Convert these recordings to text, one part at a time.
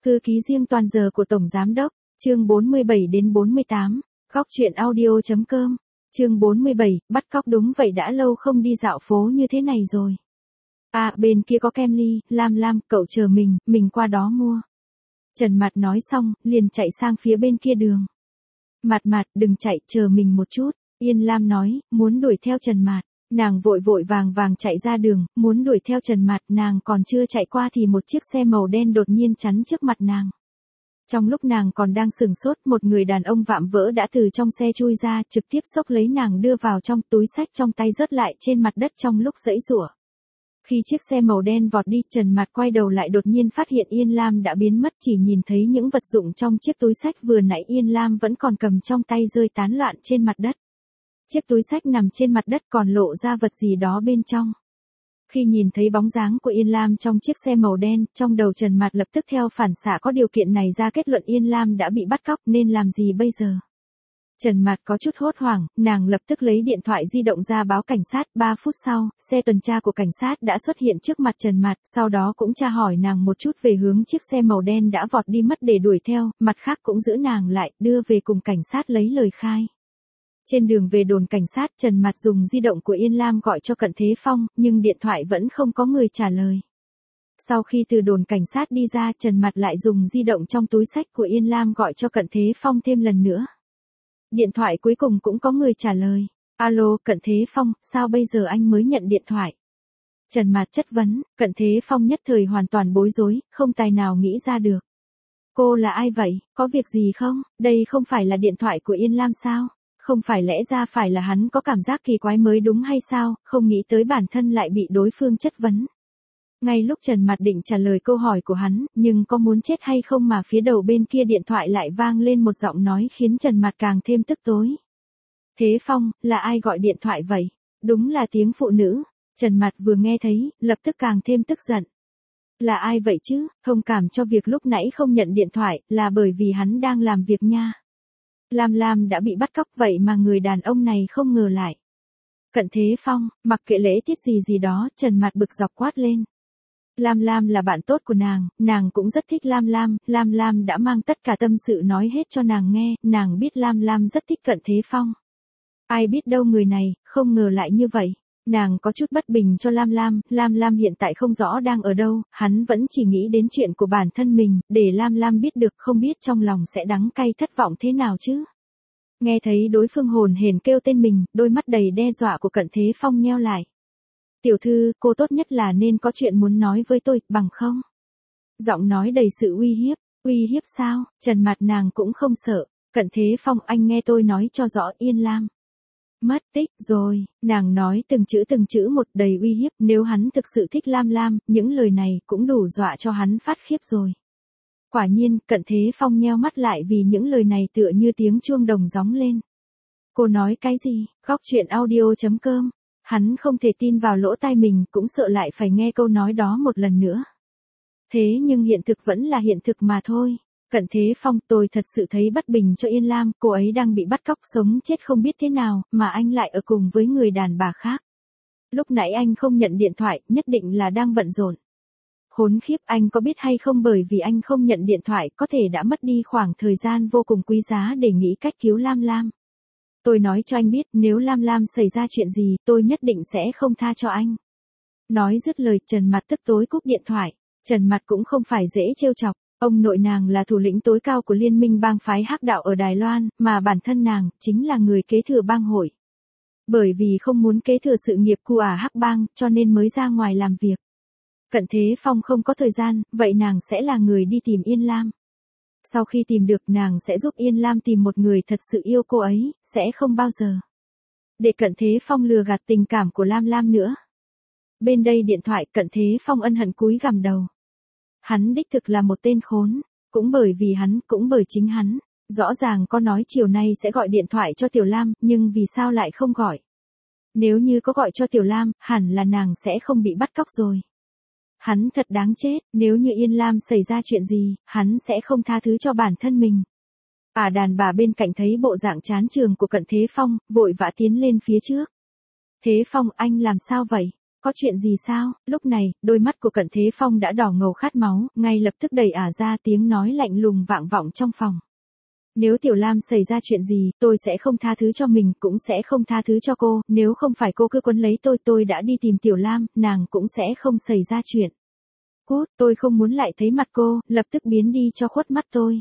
Thư ký riêng toàn giờ của Tổng Giám đốc, chương 47 đến 48, góc truyện audio.com, chương 47, bắt cóc đúng vậy đã lâu không đi dạo phố như thế này rồi. À, bên kia có kem ly, Lam, cậu chờ mình qua đó mua. Trần Mạt nói xong, liền chạy sang phía bên kia đường. Mạt, đừng chạy, chờ mình một chút, Yên Lam nói, muốn đuổi theo Trần Mạt. Nàng vội vàng chạy ra đường, muốn đuổi theo Trần Mạt, nàng còn chưa chạy qua thì một chiếc xe màu đen đột nhiên chắn trước mặt nàng. Trong lúc nàng còn đang sừng sốt, một người đàn ông vạm vỡ đã từ trong xe chui ra, trực tiếp xốc lấy nàng đưa vào trong, túi xách trong tay rớt lại trên mặt đất trong lúc giãy giụa. Khi chiếc xe màu đen vọt đi, Trần Mạt quay đầu lại đột nhiên phát hiện Yên Lam đã biến mất, chỉ nhìn thấy những vật dụng trong chiếc túi xách vừa nãy Yên Lam vẫn còn cầm trong tay rơi tán loạn trên mặt đất. Chiếc túi xách nằm trên mặt đất còn lộ ra vật gì đó bên trong. Khi nhìn thấy bóng dáng của Yên Lam trong chiếc xe màu đen, trong đầu Trần Mạt lập tức theo phản xạ có điều kiện này ra kết luận Yên Lam đã bị bắt cóc, nên làm gì bây giờ? Trần Mạt có chút hốt hoảng, nàng lập tức lấy điện thoại di động ra báo cảnh sát. 3 phút sau, xe tuần tra của cảnh sát đã xuất hiện trước mặt Trần Mạt, sau đó cũng tra hỏi nàng một chút về hướng chiếc xe màu đen đã vọt đi mất để đuổi theo, mặt khác cũng giữ nàng lại, đưa về cùng cảnh sát lấy lời khai. Trên đường về đồn cảnh sát, Trần Mạt dùng di động của Yên Lam gọi cho Cận Thế Phong, nhưng điện thoại vẫn không có người trả lời. Sau khi từ đồn cảnh sát đi ra, Trần Mạt lại dùng di động trong túi xách của Yên Lam gọi cho Cận Thế Phong thêm lần nữa. Điện thoại cuối cùng cũng có người trả lời. Alo, Cận Thế Phong, sao bây giờ anh mới nhận điện thoại? Trần Mạt chất vấn, Cận Thế Phong nhất thời hoàn toàn bối rối, không tài nào nghĩ ra được. Cô là ai vậy, có việc gì không? Đây không phải là điện thoại của Yên Lam sao? Không phải lẽ ra phải là hắn có cảm giác kỳ quái mới đúng hay sao, không nghĩ tới bản thân lại bị đối phương chất vấn. Ngay lúc Trần Mạt định trả lời câu hỏi của hắn, nhưng có muốn chết hay không mà phía đầu bên kia điện thoại lại vang lên một giọng nói khiến Trần Mạt càng thêm tức tối. Thế Phong, là ai gọi điện thoại vậy? Đúng là tiếng phụ nữ. Trần Mạt vừa nghe thấy, lập tức càng thêm tức giận. Là ai vậy chứ, thông cảm cho việc lúc nãy không nhận điện thoại, là bởi vì hắn đang làm việc nha. Lam đã bị bắt cóc vậy mà người đàn ông này không ngờ lại. Cận Thế Phong, mặc kệ lễ tiết gì đó, Trần Mạt bực dọc quát lên. Lam là bạn tốt của nàng cũng rất thích Lam đã mang tất cả tâm sự nói hết cho nàng nghe, nàng biết Lam rất thích Cận Thế Phong. Ai biết đâu người này, không ngờ lại như vậy. Nàng có chút bất bình cho Lam hiện tại không rõ đang ở đâu, hắn vẫn chỉ nghĩ đến chuyện của bản thân mình, để Lam biết được không biết trong lòng sẽ đắng cay thất vọng thế nào chứ. Nghe thấy đối phương hồn hển kêu tên mình, đôi mắt đầy đe dọa của Cận Thế Phong nheo lại. Tiểu thư, cô tốt nhất là nên có chuyện muốn nói với tôi, bằng không? Giọng nói đầy sự uy hiếp sao? Trần Mạt nàng cũng không sợ. Cận Thế Phong, anh nghe tôi nói cho rõ, Yên Lam mất tích rồi, nàng nói từng chữ một đầy uy hiếp, nếu hắn thực sự thích Lam, những lời này cũng đủ dọa cho hắn phát khiếp rồi. Quả nhiên, Cận Thế Phong nheo mắt lại vì những lời này tựa như tiếng chuông đồng gióng lên. Cô nói cái gì? Góc truyện audio.com. Hắn không thể tin vào lỗ tai mình, cũng sợ lại phải nghe câu nói đó một lần nữa. Thế nhưng hiện thực vẫn là hiện thực mà thôi. Cận Thế Phong, tôi thật sự thấy bất bình cho Yên Lam, cô ấy đang bị bắt cóc sống chết không biết thế nào, mà anh lại ở cùng với người đàn bà khác. Lúc nãy anh không nhận điện thoại, nhất định là đang bận rộn. Khốn khiếp, anh có biết hay không, bởi vì anh không nhận điện thoại, có thể đã mất đi khoảng thời gian vô cùng quý giá để nghĩ cách cứu Lam. Tôi nói cho anh biết, nếu Lam xảy ra chuyện gì, tôi nhất định sẽ không tha cho anh. Nói dứt lời, Trần Mạt tức tối cúp điện thoại. Trần Mạt cũng không phải dễ trêu chọc. Ông nội nàng là thủ lĩnh tối cao của liên minh bang phái Hắc Đạo ở Đài Loan, mà bản thân nàng chính là người kế thừa bang hội. Bởi vì không muốn kế thừa sự nghiệp của Hắc bang, cho nên mới ra ngoài làm việc. Cận Thế Phong không có thời gian, vậy nàng sẽ là người đi tìm Yên Lam. Sau khi tìm được, nàng sẽ giúp Yên Lam tìm một người thật sự yêu cô ấy, sẽ không bao giờ để Cận Thế Phong lừa gạt tình cảm của Lam nữa. Bên đây điện thoại, Cận Thế Phong ân hận cúi gằm đầu. Hắn đích thực là một tên khốn, cũng bởi vì hắn, cũng bởi chính hắn. Rõ ràng có nói chiều nay sẽ gọi điện thoại cho Tiểu Lam, nhưng vì sao lại không gọi? Nếu như có gọi cho Tiểu Lam, hẳn là nàng sẽ không bị bắt cóc rồi. Hắn thật đáng chết, nếu như Yên Lam xảy ra chuyện gì, hắn sẽ không tha thứ cho bản thân mình. Đàn bà bên cạnh thấy bộ dạng chán chường của Cận Thế Phong, vội vã tiến lên phía trước. Thế Phong, anh làm sao vậy? có chuyện gì sao? Lúc này, đôi mắt của Cận Thế Phong đã đỏ ngầu khát máu, ngay lập tức đẩy ra tiếng nói lạnh lùng vang vọng trong phòng. Nếu Tiểu Lam xảy ra chuyện gì, tôi sẽ không tha thứ cho mình, cũng sẽ không tha thứ cho cô, nếu không phải cô cứ quấn lấy tôi đã đi tìm Tiểu Lam, nàng cũng sẽ không xảy ra chuyện. Cút, tôi không muốn lại thấy mặt cô, lập tức biến đi cho khuất mắt tôi.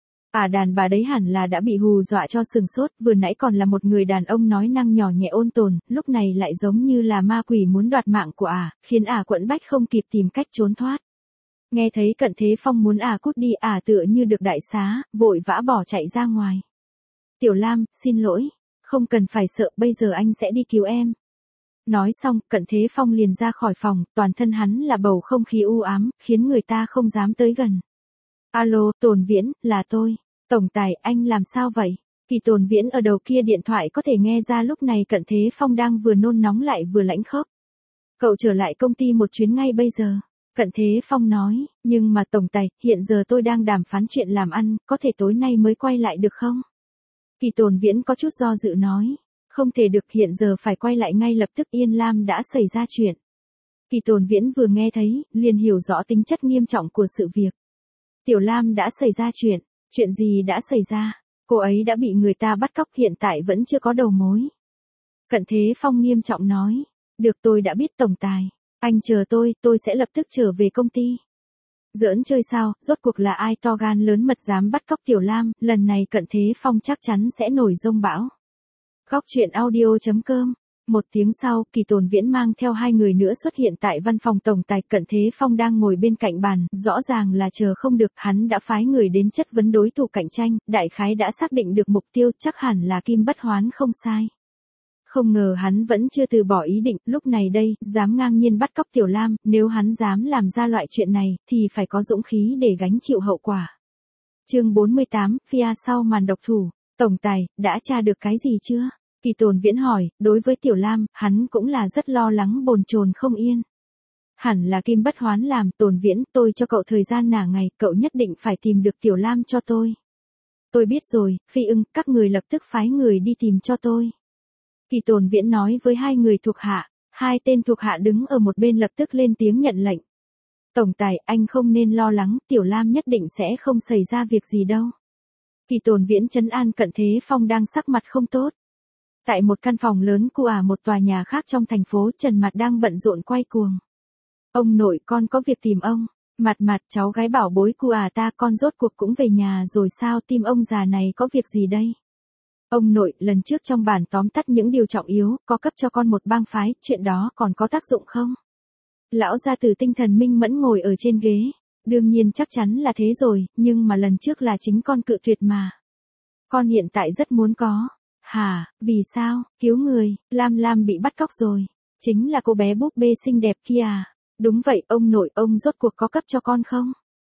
Đàn bà đấy hẳn là đã bị hù dọa cho sừng sốt, vừa nãy còn là một người đàn ông nói năng nhỏ nhẹ ôn tồn, lúc này lại giống như là ma quỷ muốn đoạt mạng của khiến quẫn bách không kịp tìm cách trốn thoát. Nghe thấy Cận Thế Phong muốn cút đi, tựa như được đại xá, vội vã bỏ chạy ra ngoài. Tiểu Lam, xin lỗi, không cần phải sợ, bây giờ anh sẽ đi cứu em. Nói xong, Cận Thế Phong liền ra khỏi phòng, toàn thân hắn là bầu không khí u ám, khiến người ta không dám tới gần. Alo, Tồn Viễn, là tôi. Tổng tài, anh làm sao vậy? Kỳ Tồn Viễn ở đầu kia điện thoại có thể nghe ra lúc này Cận Thế Phong đang vừa nôn nóng lại vừa lãnh khốc. Cậu trở lại công ty một chuyến ngay bây giờ. Cận Thế Phong nói, nhưng mà tổng tài, hiện giờ tôi đang đàm phán chuyện làm ăn, có thể tối nay mới quay lại được không? Kỳ Tồn Viễn có chút do dự nói, không thể được, hiện giờ phải quay lại ngay lập tức, Yên Lam đã xảy ra chuyện. Kỳ Tồn Viễn vừa nghe thấy, liền hiểu rõ tính chất nghiêm trọng của sự việc. Tiểu Lam đã xảy ra chuyện gì đã xảy ra? Cô ấy đã bị người ta bắt cóc, hiện tại vẫn chưa có đầu mối. Cận Thế Phong nghiêm trọng nói, được, tôi đã biết tổng tài. Anh chờ tôi sẽ lập tức trở về công ty. Giỡn chơi sao, rốt cuộc là ai to gan lớn mật dám bắt cóc Tiểu Lam, lần này Cận Thế Phong chắc chắn sẽ nổi giông bão. Góc truyện audio.com. Một tiếng sau, Kỳ Tồn Viễn mang theo hai người nữa xuất hiện tại văn phòng tổng tài. Cận Thế Phong đang ngồi bên cạnh bàn, rõ ràng là chờ không được, hắn đã phái người đến chất vấn đối thủ cạnh tranh, đại khái đã xác định được mục tiêu, chắc hẳn là Kim Bất Hoán không sai. Không ngờ hắn vẫn chưa từ bỏ ý định, lúc này đây, dám ngang nhiên bắt cóc Tiểu Lam, nếu hắn dám làm ra loại chuyện này, thì phải có dũng khí để gánh chịu hậu quả. Chương 48, Fia sau màn độc thủ. Tổng tài, đã tra được cái gì chưa? Kỳ Tồn Viễn hỏi, đối với Tiểu Lam, hắn cũng là rất lo lắng bồn chồn không yên. Hẳn là Kim Bất Hoán làm, Tồn Viễn, tôi cho cậu thời gian nửa ngày, cậu nhất định phải tìm được Tiểu Lam cho tôi. Tôi biết rồi, Phi Ưng, các người lập tức phái người đi tìm cho tôi. Kỳ Tồn Viễn nói với hai người thuộc hạ, hai tên thuộc hạ đứng ở một bên lập tức lên tiếng nhận lệnh. Tổng tài, anh không nên lo lắng, Tiểu Lam nhất định sẽ không xảy ra việc gì đâu. Kỳ Tồn Viễn trấn an Cận Thế Phong đang sắc mặt không tốt. Tại một căn phòng lớn của một tòa nhà khác trong thành phố, Trần Mạt đang bận rộn quay cuồng. Ông nội, con có việc tìm ông. Mạt, cháu gái bảo bối của ta, con rốt cuộc cũng về nhà rồi sao, tim ông già này có việc gì đây? Ông nội, lần trước trong bản tóm tắt những điều trọng yếu, có cấp cho con một bang phái, chuyện đó còn có tác dụng không? Lão gia tử tinh thần minh mẫn ngồi ở trên ghế. Đương nhiên chắc chắn là thế rồi, nhưng mà lần trước là chính con cự tuyệt mà. Con hiện tại rất muốn có. Hả, vì sao, cứu người, Lam bị bắt cóc rồi. Chính là cô bé búp bê xinh đẹp kia à? Đúng vậy, ông nội, ông rốt cuộc có cấp cho con không?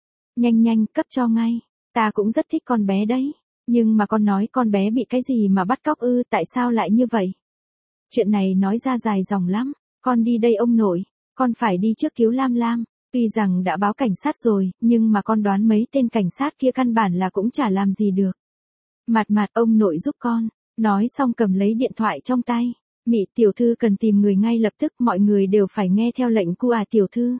Nhanh, cấp cho ngay. Ta cũng rất thích con bé đấy. Nhưng mà con nói con bé bị cái gì mà bắt cóc ư, tại sao lại như vậy? Chuyện này nói ra dài dòng lắm, con đi đây ông nội, con phải đi trước cứu Lam. Tuy rằng đã báo cảnh sát rồi, nhưng mà con đoán mấy tên cảnh sát kia căn bản là cũng chả làm gì được. Mạt, ông nội giúp con. Nói xong cầm lấy điện thoại trong tay. Mị tiểu thư cần tìm người ngay lập tức, mọi người đều phải nghe theo lệnh của tiểu thư.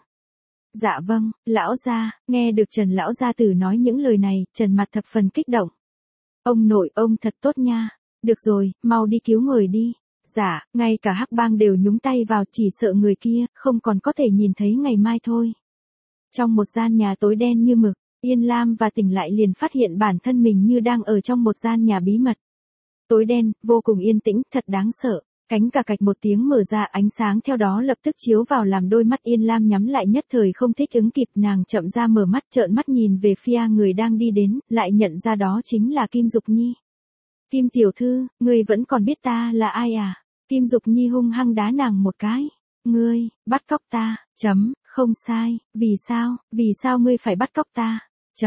Dạ vâng, lão gia. Nghe được Trần lão gia tử nói những lời này, Trần mặt thập phần kích động. Ông nội, ông thật tốt nha. Được rồi, mau đi cứu người đi. Dạ, ngay cả Hắc Bang đều nhúng tay vào, chỉ sợ người kia không còn có thể nhìn thấy ngày mai thôi. Trong một gian nhà tối đen như mực, Yên Lam và tỉnh lại liền phát hiện bản thân mình như đang ở trong một gian nhà bí mật. Tối đen, vô cùng yên tĩnh, thật đáng sợ. Cánh cà cạch một tiếng mở ra, ánh sáng theo đó lập tức chiếu vào làm đôi mắt Yên Lam nhắm lại, nhất thời không thích ứng kịp, nàng chậm ra mở mắt, trợn mắt nhìn về phía người đang đi đến, lại nhận ra đó chính là Kim Dục Nhi. Kim tiểu thư, ngươi vẫn còn biết ta là ai à? Kim Dục Nhi hung hăng đá nàng một cái. Ngươi, bắt cóc ta, không sai, vì sao ngươi phải bắt cóc ta?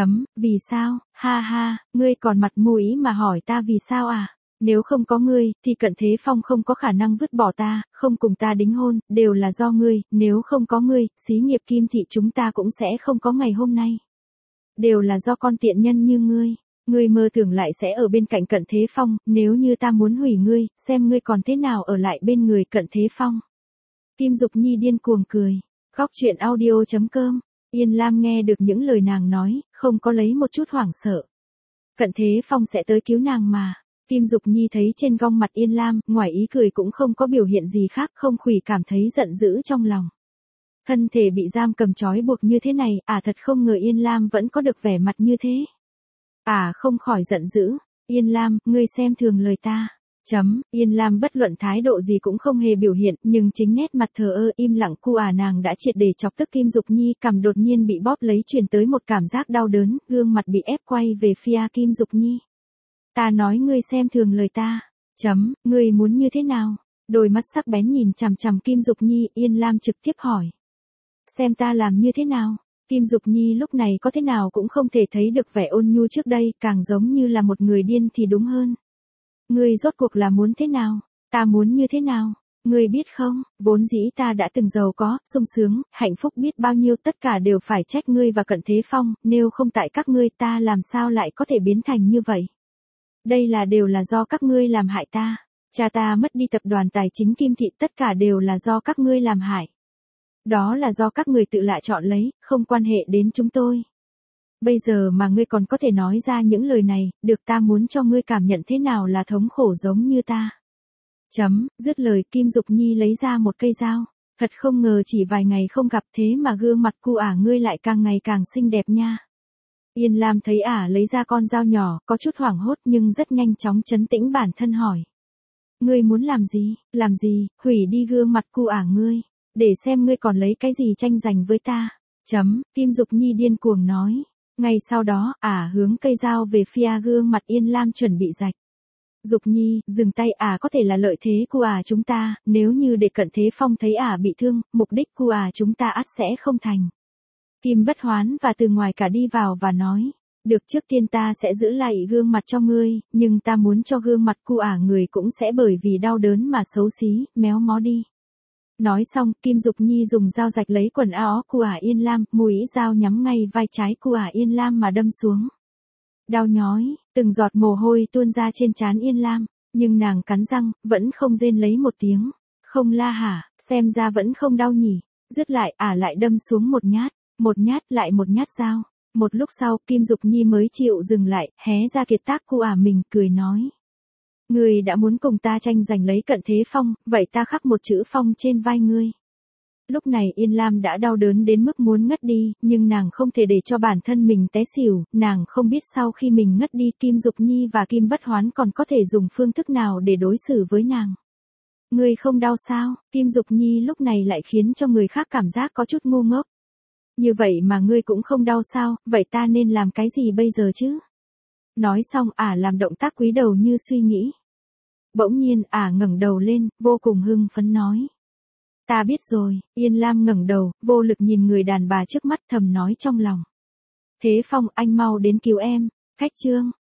Vì sao, ha, ngươi còn mặt mũi mà hỏi ta vì sao à? Nếu không có ngươi, thì Cận Thế Phong không có khả năng vứt bỏ ta, không cùng ta đính hôn, đều là do ngươi, nếu không có ngươi, xí nghiệp Kim thị chúng ta cũng sẽ không có ngày hôm nay. Đều là do con tiện nhân như ngươi. Ngươi mơ tưởng lại sẽ ở bên cạnh Cận Thế Phong, nếu như ta muốn hủy ngươi, xem ngươi còn thế nào ở lại bên người Cận Thế Phong. Kim Dục Nhi điên cuồng cười. Góc truyện audio.com. Yên Lam nghe được những lời nàng nói, không có lấy một chút hoảng sợ. Cận Thế Phong sẽ tới cứu nàng mà. Kim Dục Nhi thấy trên gương mặt Yên Lam, ngoài ý cười cũng không có biểu hiện gì khác, không khủy cảm thấy giận dữ trong lòng. Thân thể bị giam cầm trói buộc như thế này, thật không ngờ Yên Lam vẫn có được vẻ mặt như thế. Không khỏi giận dữ. Yên Lam, ngươi xem thường lời ta. Yên Lam bất luận thái độ gì cũng không hề biểu hiện, nhưng chính nét mặt thờ ơ im lặng nàng đã triệt để chọc tức Kim Dục Nhi, cằm đột nhiên bị bóp lấy truyền tới một cảm giác đau đớn, gương mặt bị ép quay về phía Kim Dục Nhi. Ta nói ngươi xem thường lời ta. Ngươi muốn như thế nào? Đôi mắt sắc bén nhìn chằm chằm Kim Dục Nhi, Yên Lam trực tiếp hỏi. Xem ta làm như thế nào? Kim Dục Nhi lúc này có thế nào cũng không thể thấy được vẻ ôn nhu trước đây, càng giống như là một người điên thì đúng hơn. Ngươi rốt cuộc là muốn thế nào? Ta muốn như thế nào? Ngươi biết không, vốn dĩ ta đã từng giàu có, sung sướng, hạnh phúc biết bao nhiêu, tất cả đều phải trách ngươi và Cận Thế Phong, nếu không tại các ngươi ta làm sao lại có thể biến thành như vậy? Đây đều là do các ngươi làm hại ta. Cha ta mất đi tập đoàn tài chính Kim Thị, tất cả đều là do các ngươi làm hại. Đó là do các người tự lại chọn lấy, không quan hệ đến chúng tôi. Bây giờ mà ngươi còn có thể nói ra những lời này, được, ta muốn cho ngươi cảm nhận thế nào là thống khổ giống như ta. Dứt lời, Kim Dục Nhi lấy ra một cây dao. Thật không ngờ chỉ vài ngày không gặp thế mà gương mặt ngươi lại càng ngày càng xinh đẹp nha. Yên Lam thấy lấy ra con dao nhỏ, có chút hoảng hốt nhưng rất nhanh chóng trấn tĩnh bản thân hỏi. Ngươi muốn làm gì? Làm gì? Hủy đi gương mặt ngươi. Để xem ngươi còn lấy cái gì tranh giành với ta. Kim Dục Nhi điên cuồng nói. Ngay sau đó, hướng cây dao về phía gương mặt Yên Lam chuẩn bị rạch. Dục Nhi, dừng tay, có thể là lợi thế của chúng ta, nếu như để Cận Thế Phong thấy bị thương, mục đích của chúng ta ắt sẽ không thành. Kim Bất Hoán và từ ngoài cả đi vào và nói. Được, trước tiên ta sẽ giữ lại gương mặt cho ngươi, nhưng ta muốn cho gương mặt người cũng sẽ bởi vì đau đớn mà xấu xí, méo mó đi. Nói xong, Kim Dục Nhi dùng dao rạch lấy quần áo của Yên Lam, mũi dao nhắm ngay vai trái của Yên Lam mà đâm xuống. Đau nhói, từng giọt mồ hôi tuôn ra trên trán Yên Lam, nhưng nàng cắn răng, vẫn không rên lấy một tiếng. Không la hả, xem ra vẫn không đau nhỉ. Dứt lại, lại đâm xuống một nhát lại một nhát dao. Một lúc sau, Kim Dục Nhi mới chịu dừng lại, hé ra kiệt tác của mình, cười nói. Ngươi đã muốn cùng ta tranh giành lấy Cận Thế Phong, vậy ta khắc một chữ Phong trên vai ngươi. Lúc này Yên Lam đã đau đớn đến mức muốn ngất đi, nhưng nàng không thể để cho bản thân mình té xỉu, nàng không biết sau khi mình ngất đi Kim Dục Nhi và Kim Bất Hoán còn có thể dùng phương thức nào để đối xử với nàng. Ngươi không đau sao? Kim Dục Nhi lúc này lại khiến cho người khác cảm giác có chút ngu ngốc. Như vậy mà ngươi cũng không đau sao, vậy ta nên làm cái gì bây giờ chứ? Nói xong làm động tác cúi đầu như suy nghĩ. Bỗng nhiên ngẩng đầu lên, vô cùng hưng phấn nói. Ta biết rồi. Yên Lam ngẩng đầu, vô lực nhìn người đàn bà trước mắt, thầm nói trong lòng. Thế Phong, anh mau đến cứu em. Khách chương.